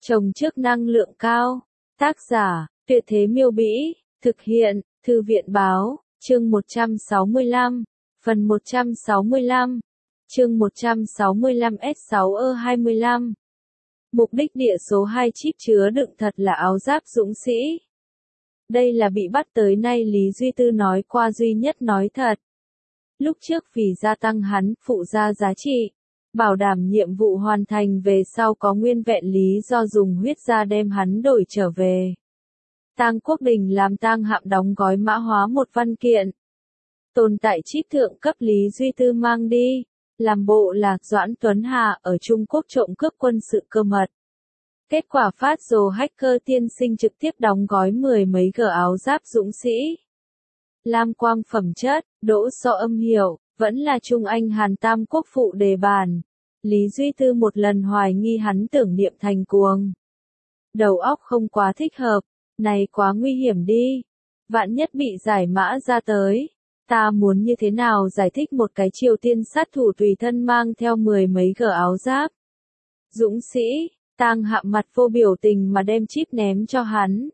Trồng trước năng lượng cao. Tác giả, Tuyệt Thế Miêu Bĩ. Thực hiện, Thư viện Báo. Chương 165. Phần 165. Chương 165 S6E25. Mục đích địa số 2 chip chứa đựng thật là áo giáp dũng sĩ. Đây là bị bắt tới nay Lý Duy Tư nói qua duy nhất nói thật. Lúc trước vì gia tăng hắn phụ gia giá trị, bảo đảm nhiệm vụ hoàn thành về sau có nguyên vẹn lý do dùng huyết gia đem hắn đổi trở về. Tang Quốc Đình làm Tang Hạm đóng gói mã hóa một văn kiện. Tồn tại chip thượng cấp Lý Duy Tư mang đi, làm bộ là Doãn Tuấn Hà ở Trung Quốc trộm cướp quân sự cơ mật. Kết quả phát dồ hacker tiên sinh trực tiếp đóng gói mười mấy gờ áo giáp dũng sĩ. Lam quang phẩm chất, đỗ so âm hiệu, vẫn là Trung Anh Hàn Tam Quốc phụ đề bàn. Lý Duy Tư một lần hoài nghi hắn tưởng niệm thành cuồng. Đầu óc không quá thích hợp, này quá nguy hiểm đi. Vạn nhất bị giải mã ra tới. Ta muốn như thế nào giải thích một cái Triều Tiên sát thủ tùy thân mang theo mười mấy gờ áo giáp. Dũng sĩ, Tang Hạm mặt vô biểu tình mà đem chip ném cho hắn.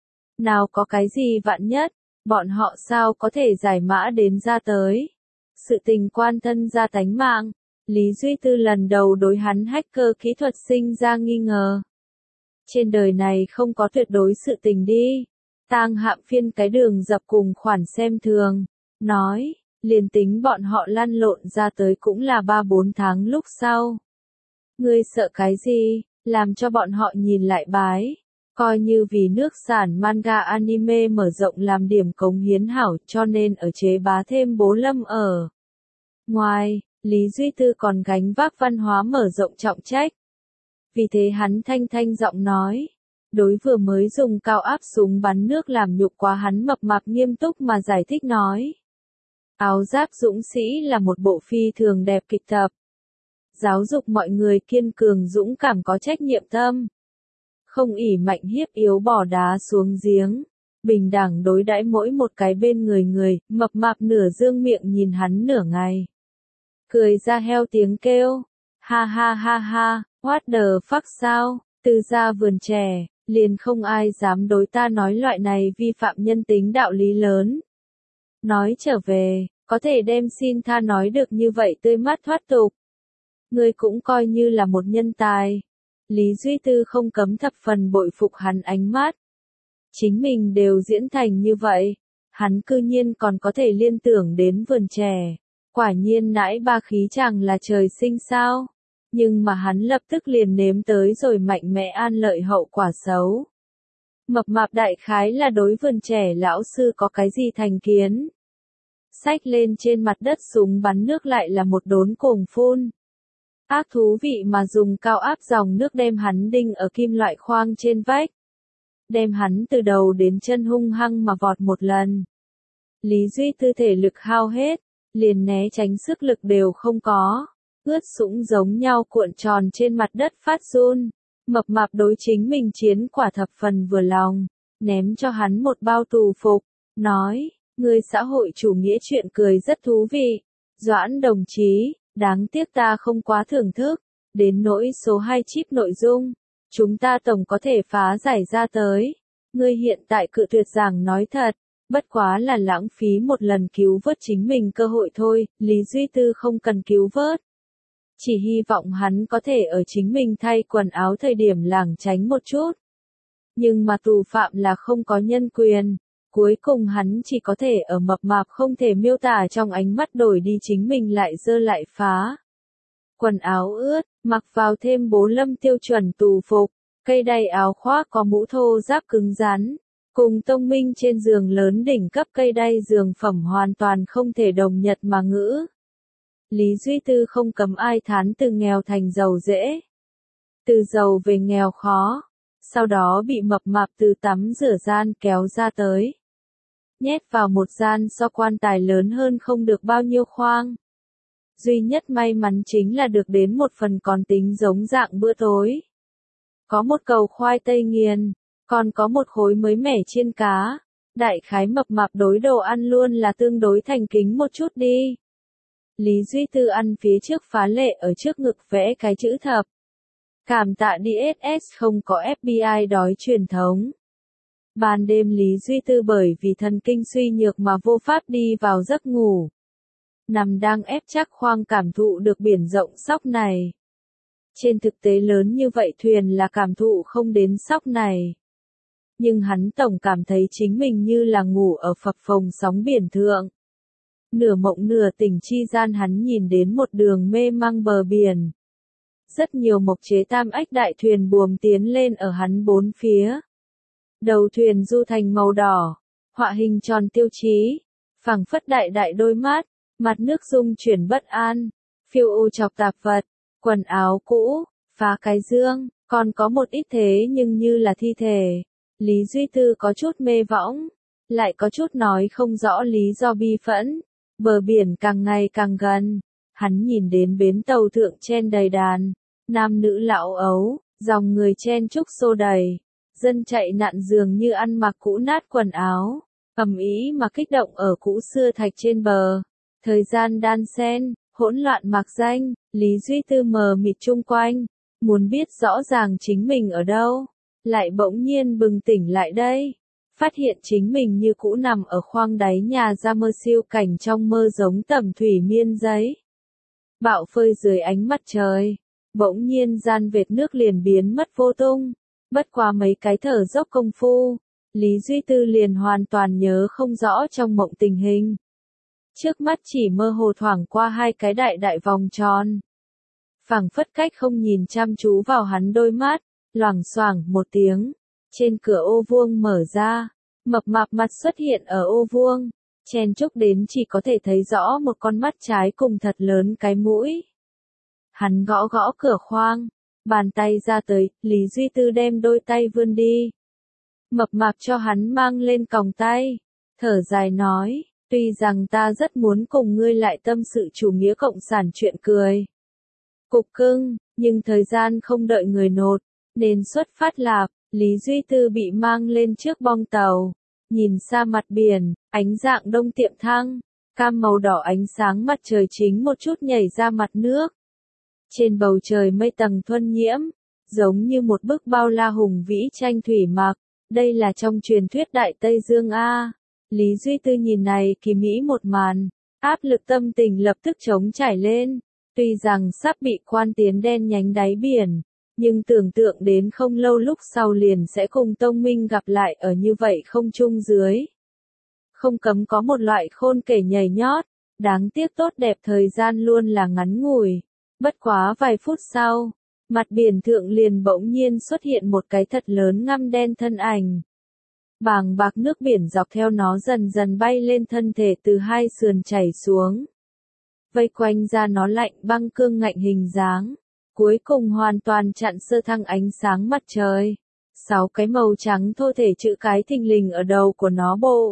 Nào có cái gì vạn nhất, bọn họ sao có thể giải mã đến ra tới. Sự tình quan thân ra tánh mạng, Lý Duy Tư lần đầu đối hắn hacker kỹ thuật sinh ra nghi ngờ. Trên đời này không có tuyệt đối sự tình đi. Tang Hạm phiên cái đường dập cùng khoản xem thường, nói, liền tính bọn họ lăn lộn ra tới cũng là 3-4 tháng lúc sau. Ngươi sợ cái gì, làm cho bọn họ nhìn lại bái. Coi như vì nước sản manga anime mở rộng làm điểm cống hiến hảo cho nên ở chế bá thêm Bố Lâm ở. Ngoài, Lý Duy Tư còn gánh vác văn hóa mở rộng trọng trách. Vì thế hắn thanh giọng nói. Đối vừa mới dùng cao áp súng bắn nước làm nhục quá hắn mập mạp nghiêm túc mà giải thích nói. Áo giáp dũng sĩ là một bộ phi thường đẹp kịch tập. Giáo dục mọi người kiên cường dũng cảm có trách nhiệm tâm. Không ỷ mạnh hiếp yếu bỏ đá xuống giếng. Bình đẳng đối đãi mỗi một cái bên người, mập mạp nửa dương miệng nhìn hắn nửa ngày. Cười ra heo tiếng kêu. Ha ha ha ha, what the fuck sao, từ ra vườn trẻ, liền không ai dám đối ta nói loại này vi phạm nhân tính đạo lý lớn. Nói trở về, có thể đem xin tha nói được như vậy tươi mát thoát tục. Ngươi cũng coi như là một nhân tài. Lý Duy Tư không cấm thập phần bội phục hắn ánh mắt. Chính mình đều diễn thành như vậy, hắn cư nhiên còn có thể liên tưởng đến vườn trẻ. Quả nhiên nãi ba khí chẳng là trời sinh sao. Nhưng mà hắn lập tức liền nếm tới rồi mạnh mẽ an lợi hậu quả xấu. Mập mạp đại khái là đối vườn trẻ lão sư có cái gì thành kiến. Xách lên trên mặt đất súng bắn nước lại là một đốn cồn phun. Ác thú vị mà dùng cao áp dòng nước đem hắn đinh ở kim loại khoang trên vách. Đem hắn từ đầu đến chân hung hăng mà vọt một lần. Lý Duy Tư thể lực hao hết, liền né tránh sức lực đều không có. Ướt sũng giống nhau cuộn tròn trên mặt đất phát run. Mập mạp đối chính mình chiến quả thập phần vừa lòng. Ném cho hắn một bao tù phục. Nói, người xã hội chủ nghĩa chuyện cười rất thú vị. Doãn đồng chí, đáng tiếc ta không quá thưởng thức. Đến nỗi số 2 chip nội dung. Chúng ta tổng có thể phá giải ra tới. Ngươi hiện tại cự tuyệt rằng nói thật. Bất quá là lãng phí một lần cứu vớt chính mình cơ hội thôi. Lý Duy Tư không cần cứu vớt. Chỉ hy vọng hắn có thể ở chính mình thay quần áo thời điểm lảng tránh một chút. Nhưng mà tù phạm là không có nhân quyền. Cuối cùng hắn chỉ có thể ở mập mạp không thể miêu tả trong ánh mắt đổi đi chính mình lại dơ lại phá. Quần áo ướt, mặc vào thêm Bố Lâm tiêu chuẩn tù phục, cây đay áo khoác có mũ thô ráp cứng rắn. Cùng tông minh trên giường lớn đỉnh cấp cây đay giường phẩm hoàn toàn không thể đồng nhật mà ngữ. Lý Duy Tư không cấm ai thán từ nghèo thành giàu dễ. Từ giàu về nghèo khó. Sau đó bị mập mạp từ tắm rửa gian kéo ra tới. Nhét vào một gian so quan tài lớn hơn không được bao nhiêu khoang. Duy nhất may mắn chính là được đến một phần còn tính giống dạng bữa tối. Có một cầu khoai tây nghiền, còn có một khối mới mẻ chiên cá. Đại khái mập mạp đối đồ ăn luôn là tương đối thành kính một chút đi. Lý Duy Tư ăn phía trước phá lệ ở trước ngực vẽ cái chữ thập. Cảm tạ DSS không có FBI đói truyền thống. Ban đêm Lý Duy Tư bởi vì thần kinh suy nhược mà vô pháp đi vào giấc ngủ. Nằm đang ép chắc khoang cảm thụ được biển rộng sóc này. Trên thực tế lớn như vậy thuyền là cảm thụ không đến sóc này. Nhưng hắn tổng cảm thấy chính mình như là ngủ ở phập phồng sóng biển thượng. Nửa mộng nửa tỉnh chi gian hắn nhìn đến một đường mê mang bờ biển. Rất nhiều mộc chế tam ách đại thuyền buồm tiến lên ở hắn bốn phía. Đầu thuyền du thành màu đỏ, họa hình tròn tiêu chí, phẳng phất đại đại đôi mắt, mặt nước rung chuyển bất an, phiêu u chọc tạp vật, quần áo cũ, phá cái dương, còn có một ít thế nhưng như là thi thể. Lý Duy Tư có chút mê võng, lại có chút nói không rõ lý do bi phẫn. Bờ biển càng ngày càng gần, hắn nhìn đến bến tàu thượng chen đầy đàn, nam nữ lão ấu, dòng người chen chúc xô đầy, dân chạy nạn dường như ăn mặc cũ nát quần áo, ầm ĩ mà kích động ở cũ xưa thạch trên bờ. Thời gian đan xen, hỗn loạn mạc danh, Lý Duy Tư mờ mịt chung quanh, muốn biết rõ ràng chính mình ở đâu, lại bỗng nhiên bừng tỉnh lại đây. Phát hiện chính mình như cũ nằm ở khoang đáy nhà ra mơ siêu cảnh trong mơ giống tẩm thủy miên giấy. Bạo phơi dưới ánh mặt trời, bỗng nhiên gian vệt nước liền biến mất vô tung. Bất qua mấy cái thở dốc công phu, Lý Duy Tư liền hoàn toàn nhớ không rõ trong mộng tình hình. Trước mắt chỉ mơ hồ thoảng qua hai cái đại đại vòng tròn. Phảng phất cách không nhìn chăm chú vào hắn đôi mắt, loảng xoảng một tiếng. Trên cửa ô vuông mở ra, mập mạp mặt xuất hiện ở ô vuông, chen chúc đến chỉ có thể thấy rõ một con mắt trái cùng thật lớn cái mũi. Hắn gõ gõ cửa khoang, bàn tay ra tới, Lý Duy Tư đem đôi tay vươn đi. Mập mạp cho hắn mang lên còng tay, thở dài nói, tuy rằng ta rất muốn cùng ngươi lại tâm sự chủ nghĩa cộng sản chuyện cười. Cục cưng, nhưng thời gian không đợi người nột, nên xuất phát lạp. Lý Duy Tư bị mang lên trước bong tàu, nhìn xa mặt biển, ánh dạng đông tiệm thăng, cam màu đỏ ánh sáng mặt trời chính một chút nhảy ra mặt nước. Trên bầu trời mây tầng thuần nhiễm, giống như một bức bao la hùng vĩ tranh thủy mặc, đây là trong truyền thuyết Đại Tây Dương A. Lý Duy Tư nhìn này kỳ mỹ một màn, áp lực tâm tình lập tức trống trải lên, tuy rằng sắp bị quan tiến đen nhánh đáy biển. Nhưng tưởng tượng đến không lâu lúc sau liền sẽ cùng Tông Minh gặp lại ở như vậy không chung dưới. Không cấm có một loại khôn kể nhảy nhót, đáng tiếc tốt đẹp thời gian luôn là ngắn ngủi. Bất quá vài phút sau, mặt biển thượng liền bỗng nhiên xuất hiện một cái thật lớn ngăm đen thân ảnh. Bàng bạc nước biển dọc theo nó dần dần bay lên thân thể từ hai sườn chảy xuống. Vây quanh ra nó lạnh băng cương ngạnh hình dáng. Cuối cùng hoàn toàn chặn sơ thăng ánh sáng mặt trời. 6 cái màu trắng thô thể chữ cái thình lình ở đầu của nó bộ.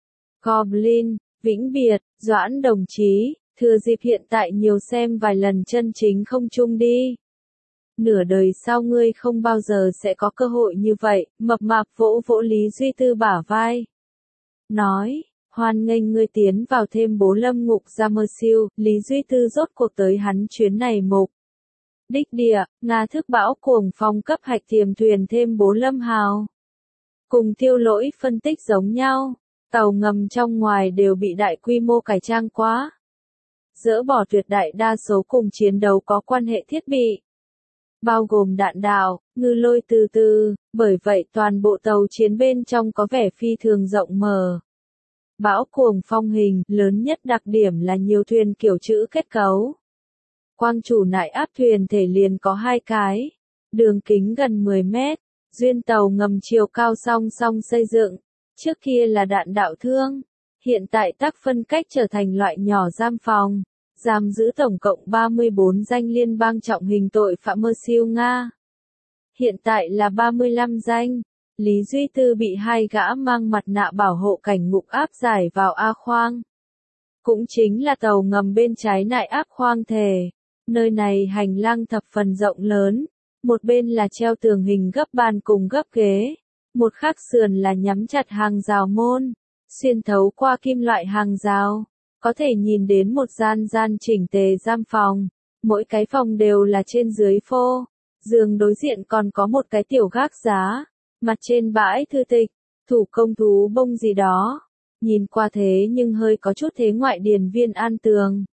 Goblin, vĩnh biệt, Doãn đồng chí, thừa dịp hiện tại nhiều xem vài lần chân chính không chung đi. Nửa đời sau ngươi không bao giờ sẽ có cơ hội như vậy, mập mạp vỗ vỗ Lý Duy Tư bả vai. Nói, hoan nghênh ngươi tiến vào thêm bố lâm ngục ra mơ siêu, Lý Duy Tư rốt cuộc tới hắn chuyến này mục. Đích địa, Nga thức bão cuồng phong cấp hạch tiềm thuyền thêm bố lâm hào. Cùng Tiêu Lỗi phân tích giống nhau, tàu ngầm trong ngoài đều bị đại quy mô cải trang quá. Dỡ bỏ tuyệt đại đa số cùng chiến đấu có quan hệ thiết bị. Bao gồm đạn đạo, ngư lôi từ từ, bởi vậy toàn bộ tàu chiến bên trong có vẻ phi thường rộng mở. Bão cuồng phong hình, lớn nhất đặc điểm là nhiều thuyền kiểu chữ kết cấu. Quang chủ nại áp thuyền thể liền có 2 cái, đường kính gần 10 mét, duyên tàu ngầm chiều cao song song xây dựng, trước kia là đạn đạo thương, hiện tại tác phân cách trở thành loại nhỏ giam phòng, giam giữ tổng cộng 34 danh liên bang trọng hình tội phạm mơ siêu Nga. Hiện tại là 35 danh, Lý Duy Tư bị 2 gã mang mặt nạ bảo hộ cảnh ngục áp giải vào A khoang. Cũng chính là tàu ngầm bên trái nại áp khoang thể. Nơi này hành lang thập phần rộng lớn, một bên là treo tường hình gấp bàn cùng gấp ghế, một khác sườn là nhắm chặt hàng rào môn, xuyên thấu qua kim loại hàng rào, có thể nhìn đến một gian gian chỉnh tề giam phòng, mỗi cái phòng đều là trên dưới phô, Giường đối diện còn có một cái tiểu gác giá, mặt trên bãi thư tịch, thủ công thú bông gì đó. Nhìn qua thế nhưng hơi có chút thế ngoại điền viên an tường.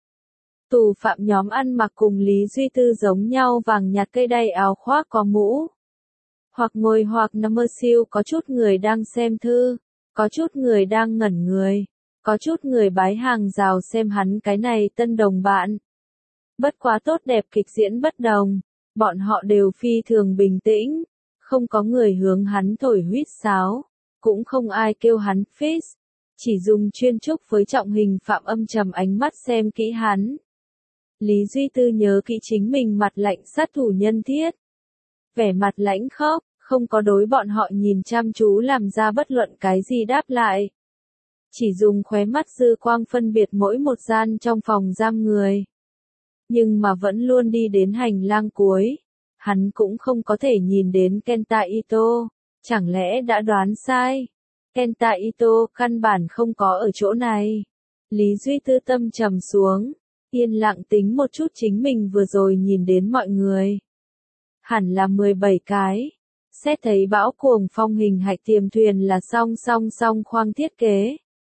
Tù phạm nhóm ăn mặc cùng Lý Duy Tư giống nhau, vàng nhạt cây đay áo khoác có mũ. Hoặc ngồi hoặc nằm mơ siêu, có chút người đang xem thư, có chút người đang ngẩn người, có chút người bái hàng rào xem hắn cái này tân đồng bạn. Bất quá tốt đẹp kịch diễn bất đồng, bọn họ đều phi thường bình tĩnh, không có người hướng hắn thổi huýt sáo, cũng không ai kêu hắn fist, chỉ dùng chuyên trúc với trọng hình phạm âm trầm ánh mắt xem kỹ hắn. Lý Duy Tư nhớ kỹ chính mình mặt lạnh sát thủ nhân thiết. Vẻ mặt lãnh khốc, không có đối bọn họ nhìn chăm chú làm ra bất luận cái gì đáp lại. Chỉ dùng khóe mắt dư quang phân biệt mỗi một gian trong phòng giam người. Nhưng mà vẫn luôn đi đến hành lang cuối. Hắn cũng không có thể nhìn đến Kenta Ito. Chẳng lẽ đã đoán sai? Kenta Ito căn bản không có ở chỗ này. Lý Duy Tư tâm trầm xuống. Yên lặng tính một chút chính mình vừa rồi nhìn đến mọi người. Hẳn là 17 cái. Xét thấy bão cuồng phong hình hạch tiềm thuyền là song khoang thiết kế.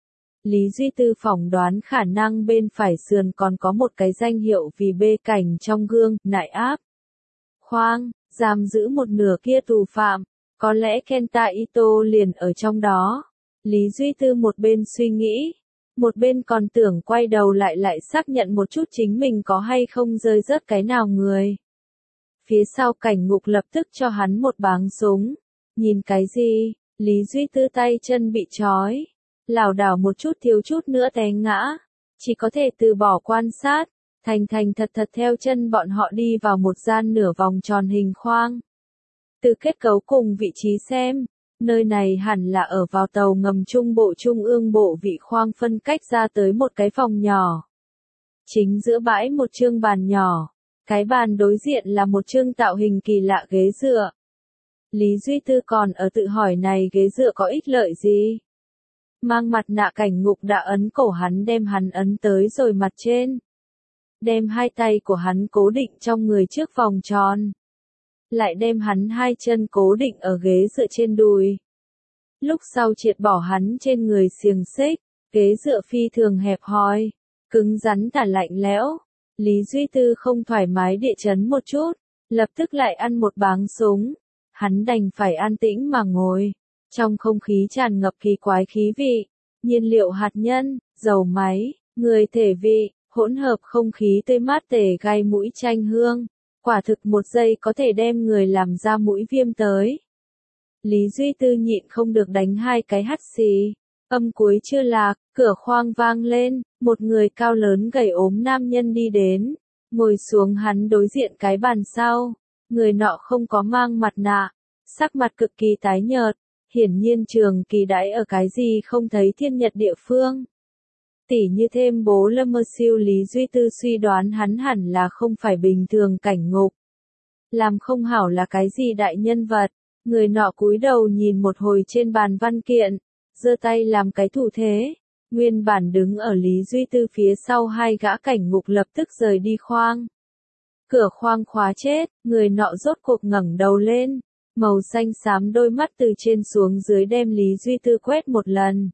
Lý Duy Tư phỏng đoán khả năng bên phải sườn còn có một cái danh hiệu vì bê cảnh trong gương, nại áp. Khoang, giam giữ một nửa kia tù phạm, có lẽ Kenta Ito liền ở trong đó. Lý Duy Tư một bên suy nghĩ, một bên còn tưởng quay đầu lại xác nhận một chút chính mình có hay không rơi rớt cái nào người. Phía sau cảnh ngục lập tức cho hắn một báng súng. Nhìn cái gì? Lý Duy Tư tay chân bị trói, lảo đảo một chút thiếu chút nữa té ngã. Chỉ có thể từ bỏ quan sát, thành thật theo chân bọn họ đi vào một gian nửa vòng tròn hình khoang. Từ kết cấu cùng vị trí xem, nơi này hẳn là ở vào tàu ngầm trung bộ trung ương bộ vị khoang phân cách ra tới một cái phòng nhỏ. Chính giữa bãi một chương bàn nhỏ. Cái bàn đối diện là một chương tạo hình kỳ lạ ghế dựa. Lý Duy Tư còn ở tự hỏi này ghế dựa có ích lợi gì? Mang mặt nạ cảnh ngục đã ấn cổ hắn, đem hắn ấn tới rồi mặt trên. Đem hai tay của hắn cố định trong người trước vòng tròn. Lại đem hắn hai chân cố định ở ghế dựa trên đùi. Lúc sau triệt bỏ hắn trên người xiềng xích, ghế dựa phi thường hẹp hòi, cứng rắn tả lạnh lẽo. Lý Duy Tư không thoải mái địa chấn một chút, lập tức lại ăn một báng súng. Hắn đành phải an tĩnh mà ngồi. Trong không khí tràn ngập kỳ quái khí vị, nhiên liệu hạt nhân, dầu máy, người thể vị, hỗn hợp không khí tươi mát tể gai mũi chanh hương. Quả thực một giây có thể đem người làm ra mũi viêm tới. Lý Duy Tư nhịn không được đánh hai cái hắt xì. Âm cuối chưa lạc, cửa khoang vang lên, một người cao lớn gầy ốm nam nhân đi đến, ngồi xuống hắn đối diện cái bàn sau. Người nọ không có mang mặt nạ, sắc mặt cực kỳ tái nhợt, hiển nhiên trường kỳ đãi ở cái gì không thấy thiên nhật địa phương. Tỉ như thêm bố Lâm Mơ Siêu, Lý Duy Tư suy đoán hắn hẳn là không phải bình thường cảnh ngục. Làm không hảo là cái gì đại nhân vật. Người nọ cúi đầu nhìn một hồi trên bàn văn kiện, giơ tay làm cái thủ thế. Nguyên bản đứng ở Lý Duy Tư phía sau hai gã cảnh ngục lập tức rời đi khoang. Cửa khoang khóa chết, người nọ rốt cuộc ngẩng đầu lên, màu xanh xám đôi mắt từ trên xuống dưới đem Lý Duy Tư quét một lần.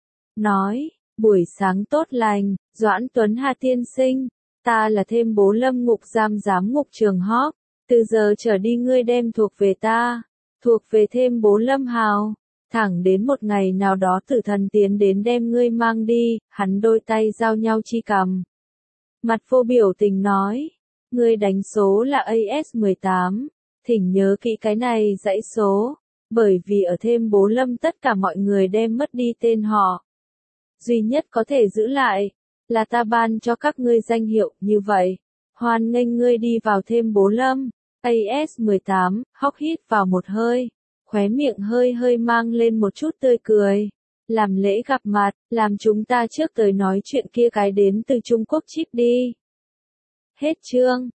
Nói, buổi sáng tốt lành, Doãn Tuấn Hà tiên sinh, ta là thêm bố Lâm ngục giám ngục trường Hóc, từ giờ trở đi ngươi đem thuộc về ta, thuộc về thêm bố Lâm Hào. Thẳng đến một ngày nào đó tử thần tiến đến đem ngươi mang đi, hắn đôi tay giao nhau chi cầm. Mặt vô biểu tình nói, ngươi đánh số là AS18, thỉnh nhớ kỹ cái này dãy số, bởi vì ở thêm bố Lâm tất cả mọi người đem mất đi tên họ. Duy nhất có thể giữ lại, là ta ban cho các ngươi danh hiệu như vậy. Hoan nghênh ngươi đi vào thêm bố Lâm. AS18, Hóc hít vào một hơi. Khóe miệng hơi mang lên một chút tươi cười. Làm lễ gặp mặt, làm chúng ta trước tới nói chuyện kia cái đến từ Trung Quốc chip đi. Hết chương.